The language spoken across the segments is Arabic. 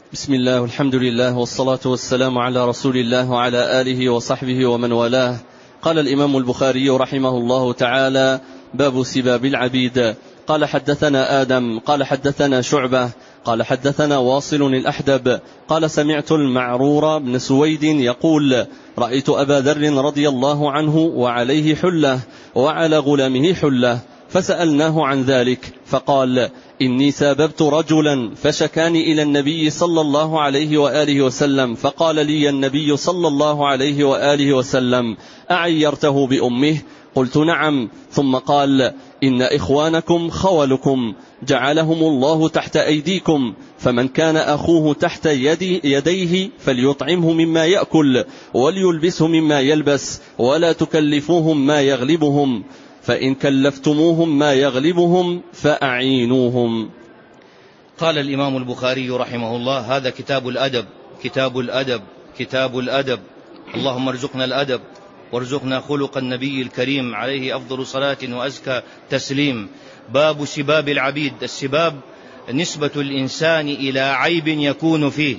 بسم الله والحمد لله والصلاة والسلام على رسول الله وعلى آله وصحبه ومن والاه. قال الإمام البخاري رحمه الله تعالى: باب سباب العبيد. قال حدثنا آدم قال حدثنا شعبة قال حدثنا واصل الأحدب قال سمعت المعرور بن سويد يقول: رأيت أبا ذر رضي الله عنه وعليه حلة وعلى غلامه حلة، فسألناه عن ذلك فقال: إني ساببت رجلا فشكاني إلى النبي صلى الله عليه وآله وسلم، فقال لي النبي صلى الله عليه وآله وسلم: أعيرته بأمه؟ قلت: نعم. ثم قال: إن إخوانكم خولكم جعلهم الله تحت أيديكم، فمن كان أخوه تحت يديه فليطعمه مما يأكل وليلبسه مما يلبس، ولا تكلفوهم ما يغلبهم، فإن كلفتموهم ما يغلبهم فأعينوهم. قال الإمام البخاري رحمه الله: هذا كتاب الأدب، كتاب الأدب، كتاب الأدب. اللهم ارزقنا الأدب وارزقنا خلق النبي الكريم عليه أفضل صلاة وأزكى تسليم. باب سباب العبيد. السباب نسبة الإنسان إلى عيب يكون فيه،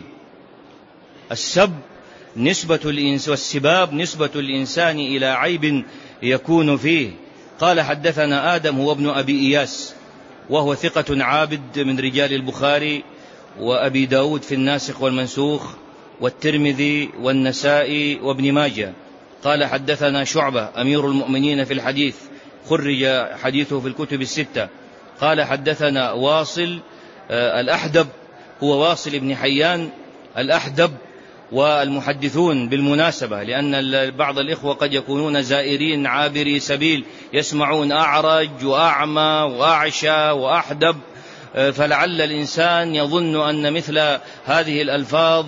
السب نسبة الإنسان، والسباب نسبة الإنسان إلى عيب يكون فيه. قال حدثنا آدم هو ابن أبي إياس، وهو ثقة عابد من رجال البخاري وأبي داود في الناسخ والمنسوخ والترمذي والنسائي وابن ماجه. قال حدثنا شعبة أمير المؤمنين في الحديث، خرج حديثه في الكتب الستة. قال حدثنا واصل الأحدب، هو واصل بن حيان الأحدب، والمحدثون بالمناسبة لأن بعض الإخوة قد يكونون زائرين عابري سبيل، يسمعون أعرج وأعمى وأعشى وأحدب، فلعل الإنسان يظن أن مثل هذه الألفاظ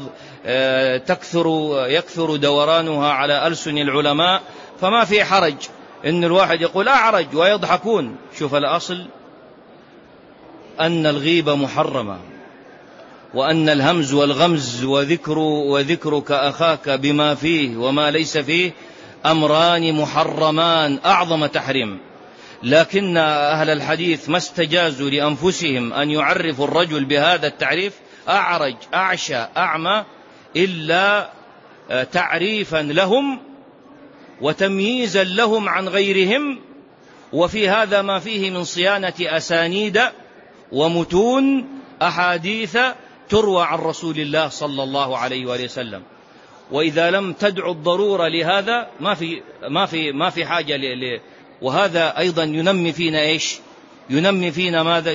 يكثر دورانها على ألسن العلماء، فما في حرج إن الواحد يقول أعرج ويضحكون. شوف الأصل أن الغيبة محرمة، وأن الهمز والغمز وذكرك أخاك بما فيه وما ليس فيه أمران محرمان أعظم تحريم. لكن أهل الحديث ما استجازوا لأنفسهم أن يعرفوا الرجل بهذا التعريف: أعرج أعشى أعمى، إلا تعريفا لهم وتمييزا لهم عن غيرهم، وفي هذا ما فيه من صيانة أسانيد ومتون أحاديث تروى عن رسول الله صلى الله عليه وآله وسلم. وإذا لم تدعو الضرورة لهذا ما في حاجة وهذا أيضا ينمي فينا إيش؟ ينمي فينا ماذا؟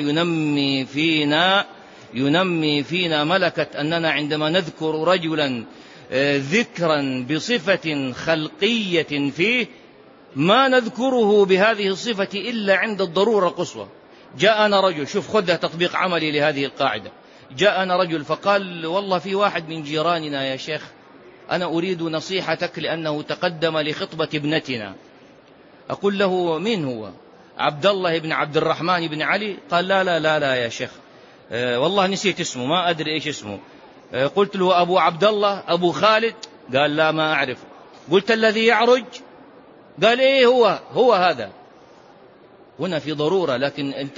ينمي فينا ملكة أننا عندما نذكر رجلا ذكرا بصفة خلقية فيه ما نذكره بهذه الصفة إلا عند الضرورة القصوى. جاءنا رجل، شوف خذ تطبيق عملي لهذه القاعدة، جاءنا رجل فقال: والله في واحد من جيراننا يا شيخ أنا أريد نصيحتك لأنه تقدم لخطبة ابنتنا. أقول له: مين هو؟ عبد الله بن عبد الرحمن بن علي؟ قال: لا لا لا لا يا شيخ، والله نسيت اسمه، ما أدري إيش اسمه. قلت له: أبو عبد الله، أبو خالد؟ قال: لا ما أعرف. قلت: الذي يعرج؟ قال: إيه هو هذا. هنا في ضرورة، لكن أنت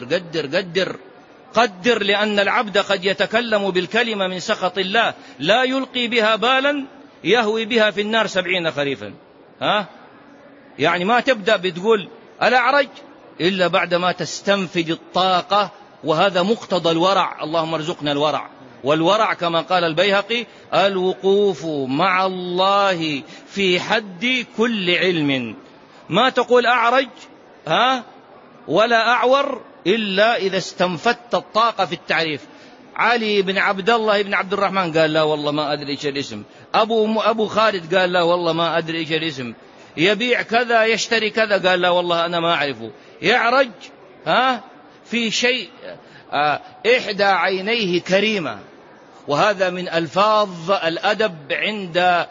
قدر لأن العبد قد يتكلم بالكلمة من سخط الله لا يلقي بها بالا يهوي بها في النار 70 خريفا. يعني ما تبدأ بتقول الأعرج إلا بعدما تستنفذ الطاقة، وهذا مقتضى الورع. اللهم ارزقنا الورع. والورع كما قال البيهقي: الوقوف مع الله في حد كل علم. ما تقول أعرج ولا أعور إلا إذا استنفدت الطاقة في التعريف. علي بن عبد الله بن عبد الرحمن؟ قال: لا والله ما أدري إيش الاسم. أبو خالد؟ قال: لا والله ما أدري إيش الاسم. يبيع كذا يشتري كذا؟ قال: لا والله أنا ما أعرفه. يعرج في شيء إحدى عينيه كريمة، وهذا من ألفاظ الأدب عند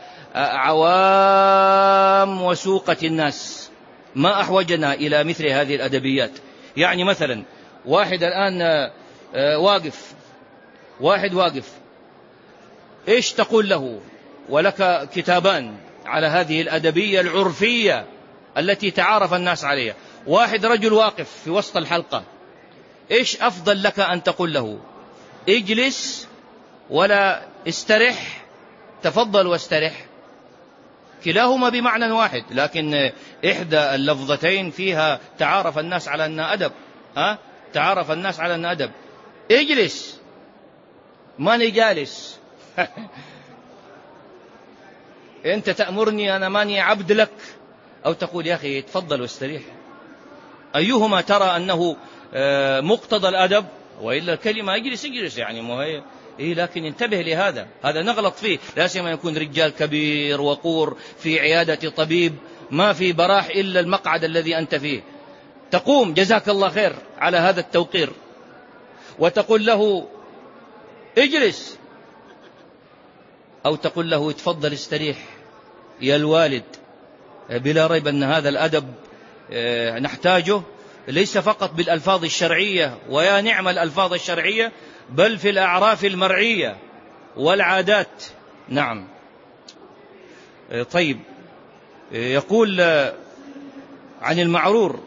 عوام وسوقة الناس. ما أحوجنا إلى مثل هذه الأدبيات. يعني مثلا واحد الآن واقف، إيش تقول له؟ ولك كتابان على هذه الأدبية العرفية التي تعارف الناس عليها. واحد رجل واقف في وسط الحلقة، إيش أفضل لك أن تقول له؟ اجلس ولا استرح تفضل واسترح، كلاهما بمعنى واحد، لكن إحدى اللفظتين فيها تعارف الناس على أنها أدب. تعارف الناس على أنها أدب. اجلس، ماني جالس. أنت تأمرني أنا ماني عبد لك، أو تقول يا أخي تفضل واستريح. أيهما ترى أنه مقتضى الأدب؟ وإلا الكلمة اجلس يعني مهي. لكن انتبه لهذا، هذا نغلط فيه. لا سيما يكون رجال كبير وقور في عيادة طبيب، ما في براح إلا المقعد الذي أنت فيه، تقوم جزاك الله خير على هذا التوقير وتقول له اجلس، أو تقول له تفضل استريح يا الوالد. بلا ريب أن هذا الأدب نحتاجه ليس فقط بالألفاظ الشرعية، ويا نعم الألفاظ الشرعية، بل في الأعراف المرعية والعادات. نعم. طيب، يقول عن المعرور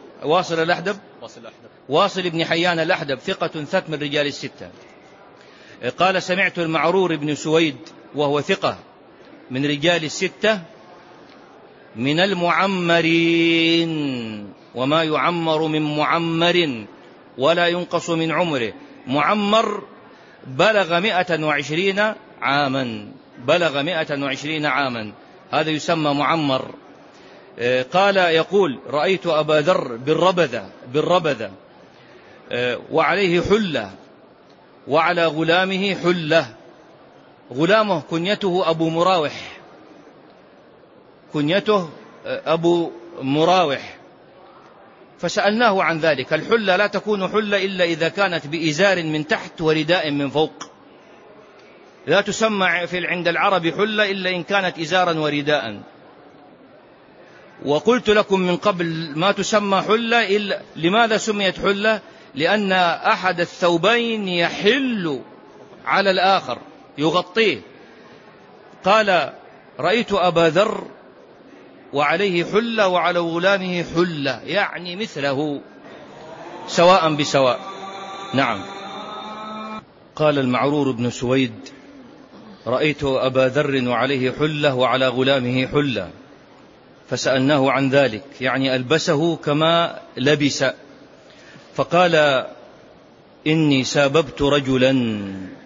واصل بن حيان الأحدب، ثقة ثبت من رجال الستة، قال سمعت المعرور بن سويد وهو ثقة من رجال الستة من المعمرين، وما يعمر من معمر ولا ينقص من عمره. معمر بلغ 120 عاما، بلغ 120 عاما، هذا يسمى معمر. قال يقول رأيت أبا ذر بالربذة وعليه حلة وعلى غلامه حلة. غلامه كنيته أبو مراوح، كنيته أبو مراوح. فسألناه عن ذلك. الحلة لا تكون حلة إلا إذا كانت بإزار من تحت ورداء من فوق، لا تسمى عند العرب حلة إلا إن كانت إزارا ورداء. وقلت لكم من قبل ما تسمى حلة إلا لماذا سميت حلة؟ لأن أحد الثوبين يحل على الآخر يغطيه. قال رأيت أبا ذر وعليه حلة وعلى غلامه حلة، يعني مثله سواء بسواء. نعم. قال المعرور بن سويد رأيت أبا ذر وعليه حلة وعلى غلامه حلة، فسألناه عن ذلك، يعني ألبسه كما لبس. فقال إني ساببت رجلا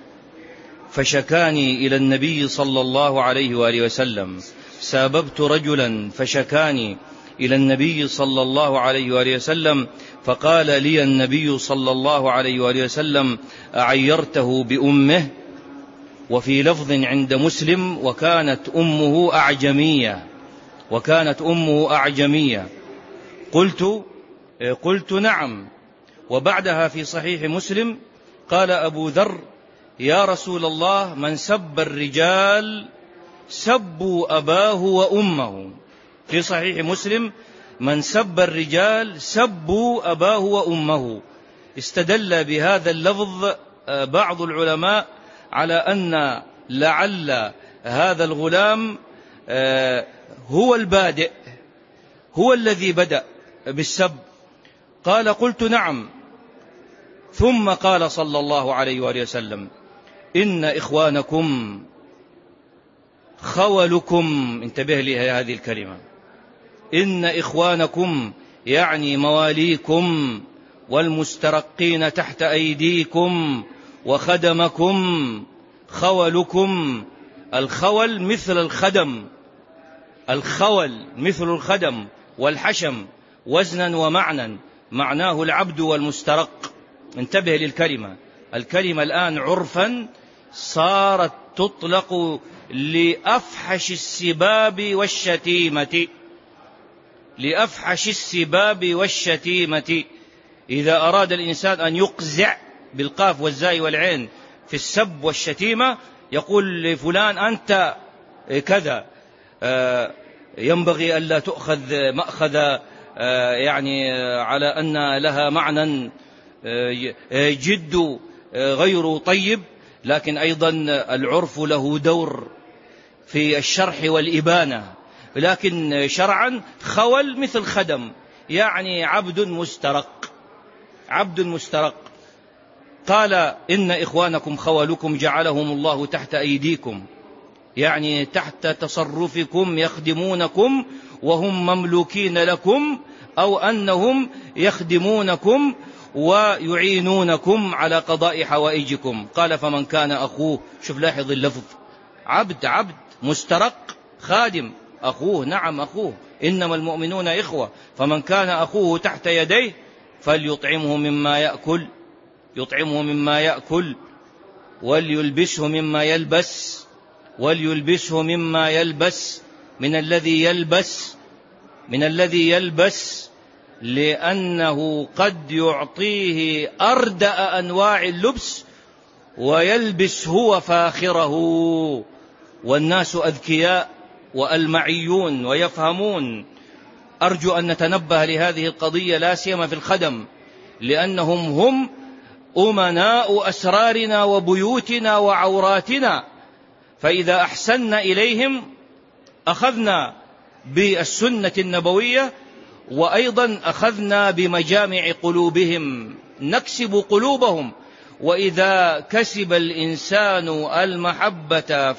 فشكاني إلى النبي صلى الله عليه وآله وسلم، ساببت رجلا فشكاني إلى النبي صلى الله عليه وآله وسلم، فقال لي النبي صلى الله عليه وآله وسلم أعيرته بأمه. وفي لفظ عند مسلم وكانت أمه أعجمية، وكانت أمه أعجمية. قلت نعم. وبعدها في صحيح مسلم قال أبو ذر يا رسول الله من سب الرجال سبوا أباه وأمه. في صحيح مسلم من سب الرجال سبوا أباه وأمه. استدل بهذا اللفظ بعض العلماء على أن لعل هذا الغلام هو البادئ، هو الذي بدأ بالسب. قال قلت نعم. ثم قال صلى الله عليه وآله وسلم إن إخوانكم خولكم. انتبه لهذه الكلمة، إن إخوانكم يعني مواليكم والمسترقين تحت أيديكم وخدمكم خولكم. الخول مثل الخدم، الخول مثل الخدم والحشم وزنا ومعنى، معناه العبد والمسترق. انتبه للكلمة. الكلمة الآن عرفا صارت تطلق لأفحش السباب والشتيمة، لأفحش السباب والشتيمة. إذا أراد الإنسان أن يقزع بالقاف والزاي والعين في السب والشتيمة يقول لفلان أنت كذا. ينبغي ألا تؤخذ مأخذ يعني على أن لها معنى جد غير طيب، لكن أيضا العرف له دور في الشرح والإبانة. لكن شرعا خول مثل خدم، يعني عبد مسترق، عبد مسترق. قال إن إخوانكم خولكم جعلهم الله تحت أيديكم، يعني تحت تصرفكم، يخدمونكم وهم مملوكين لكم، أو أنهم يخدمونكم ويعينونكم على قضاء حوائجكم. قال فمن كان أخوه، شوف لاحظ اللفظ، عبد مسترق خادم، أخوه، نعم أخوه، إنما المؤمنون إخوة، فمن كان أخوه تحت يديه فليطعمه مما يأكل وليلبسه مما يلبس من الذي يلبس لأنه قد يعطيه أردأ أنواع اللبس ويلبس هو فاخره، والناس أذكياء وألمعيون ويفهمون. أرجو أن نتنبه لهذه القضية لا سيما في الخدم، لأنهم هم أمناء أسرارنا وبيوتنا وعوراتنا، فإذا أحسننا إليهم أخذنا بالسنة النبوية، وأيضا أخذنا بمجامع قلوبهم، نكسب قلوبهم. وإذا كسب الإنسان محبته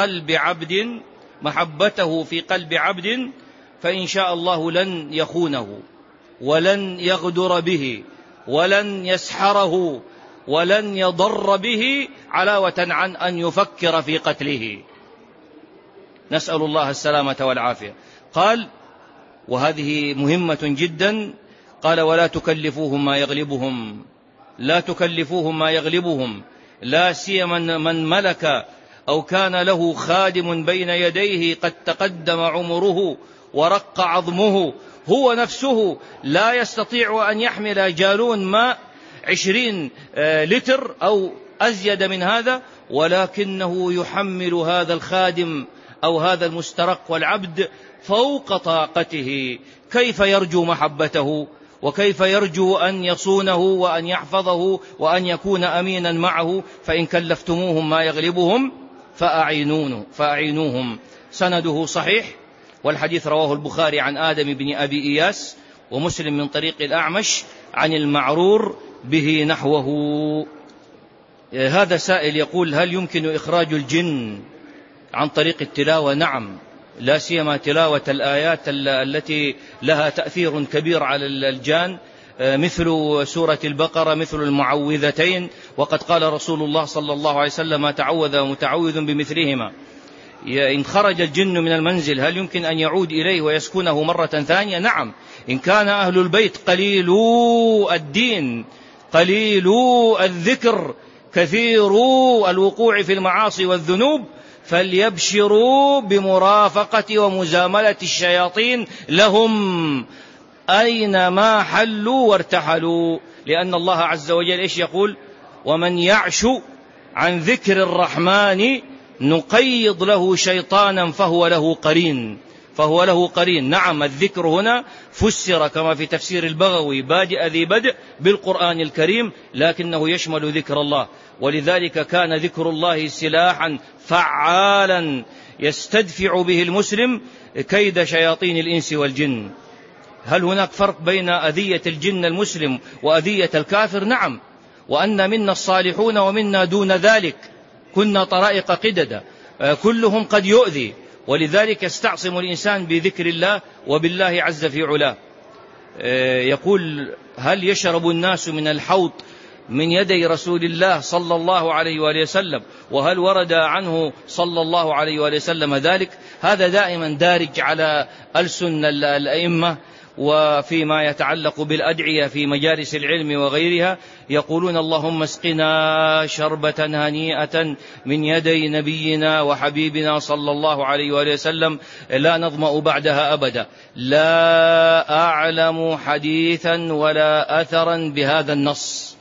في قلب عبد فإن شاء الله لن يخونه ولن يغدر به ولن يسحره ولن يضر به علاوة عن أن يفكر في قتله. نسأل الله السلامة والعافية. قال وهذه مهمة جدا، قال ولا تكلفوهم ما يغلبهم، لا سيما من ملك أو كان له خادم بين يديه قد تقدم عمره ورق عظمه، هو نفسه لا يستطيع أن يحمل جالون ماء 20 لتر أو أزيد من هذا، ولكنه يحمل هذا الخادم أو هذا المسترق والعبد فوق طاقته. كيف يرجو محبته، وكيف يرجو أن يصونه وأن يحفظه وأن يكون أمينا معه؟ فإن كلفتموهم ما يغلبهم فأعينوهم. سنده صحيح، والحديث رواه البخاري عن آدم بن أبي إياس، ومسلم من طريق الأعمش عن المعرور به نحوه. هذا سائل يقول هل يمكن إخراج الجن عن طريق التلاوة؟ نعم، لا سيما تلاوة الآيات التي لها تأثير كبير على الجان، مثل سورة البقرة، مثل المعوذتين. وقد قال رسول الله صلى الله عليه وسلم ما تعوذ متعوذ بمثلهما. إن خرج الجن من المنزل هل يمكن أن يعود إليه ويسكنه مرة ثانية؟ نعم، إن كان أهل البيت قليلو الدين قليلو الذكر كثيرو الوقوع في المعاصي والذنوب، فليبشروا بمرافقة ومزاملة الشياطين لهم أينما حلوا وارتحلوا، لأن الله عز وجل إيش يقول؟ ومن يعش عن ذكر الرحمن نقيض له شيطانا فهو له قرين. نعم، الذكر هنا فسر كما في تفسير البغوي بادئ ذي بدء بالقرآن الكريم، لكنه يشمل ذكر الله، ولذلك كان ذكر الله سلاحا فعالا يستدفع به المسلم كيد شياطين الإنس والجن. هل هناك فرق بين أذية الجن المسلم وأذية الكافر؟ نعم، وأن منا الصالحون ومنا دون ذلك، كنا طرائق قددا، كلهم قد يؤذي، ولذلك يستعصم الإنسان بذكر الله وبالله عز في علاه. يقول هل يشرب الناس من الحوض من يدي رسول الله صلى الله عليه وآله وسلم، وهل ورد عنه صلى الله عليه وآله وسلم ذلك؟ هذا دائما دارج على ألسن الأئمة، وفيما يتعلق بالأدعية في مجالس العلم وغيرها يقولون اللهم اسقنا شربة هنيئة من يدي نبينا وحبيبنا صلى الله عليه وآله وسلم لا نظمأ بعدها أبدا. لا أعلم حديثا ولا أثرا بهذا النص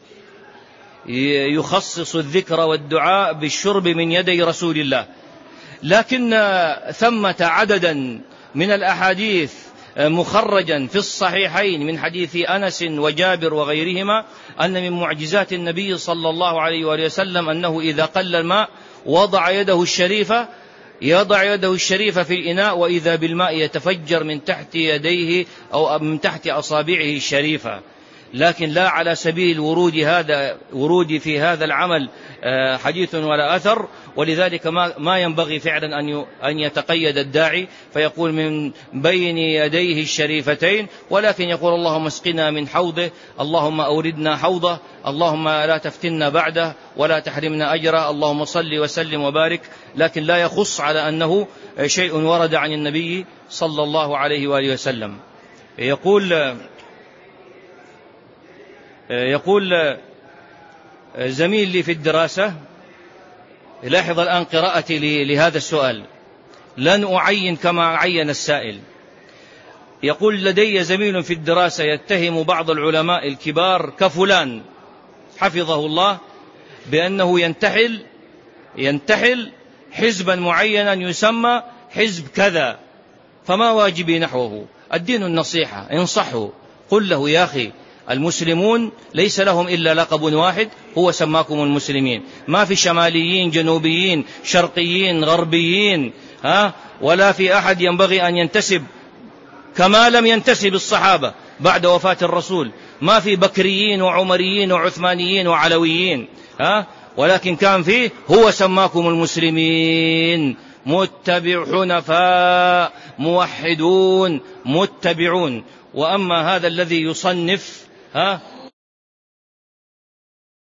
يخصص الذكر والدعاء بالشرب من يدي رسول الله، لكن ثمة عددا من الأحاديث مخرجا في الصحيحين من حديث أنس وجابر وغيرهما أن من معجزات النبي صلى الله عليه وآله وسلم أنه إذا قل الماء وضع يده الشريفة في الإناء، وإذا بالماء يتفجر من تحت يديه أو من تحت أصابعه الشريفة. لكن لا على سبيل ورود في هذا العمل حديث ولا أثر. ولذلك ما ينبغي فعلا أن يتقيد الداعي فيقول من بين يديه الشريفتين، ولكن يقول اللهم اسقنا من حوضه، اللهم أوردنا حوضه، اللهم لا تفتنا بعده ولا تحرمنا أجره، اللهم صل وسلم وبارك، لكن لا يخص على أنه شيء ورد عن النبي صلى الله عليه وآله وسلم. يقول زميل لي في الدراسة، لاحظ الآن قراءتي لهذا السؤال، لن أعين كما عين السائل. يقول لدي زميل في الدراسة يتهم بعض العلماء الكبار كفلان حفظه الله بأنه ينتحل حزبا معينا يسمى حزب كذا، فما واجبي نحوه؟ الدين النصيحة، انصحه، قل له يا أخي المسلمون ليس لهم إلا لقب واحد هو سماكم المسلمين، ما في شماليين جنوبيين شرقيين غربيين ولا في أحد ينبغي أن ينتسب كما لم ينتسب الصحابة بعد وفاة الرسول، ما في بكريين وعمريين وعثمانيين وعلويين ولكن كان فيه هو سماكم المسلمين، متبع حنفاء موحدون متبعون. وأما هذا الذي يصنف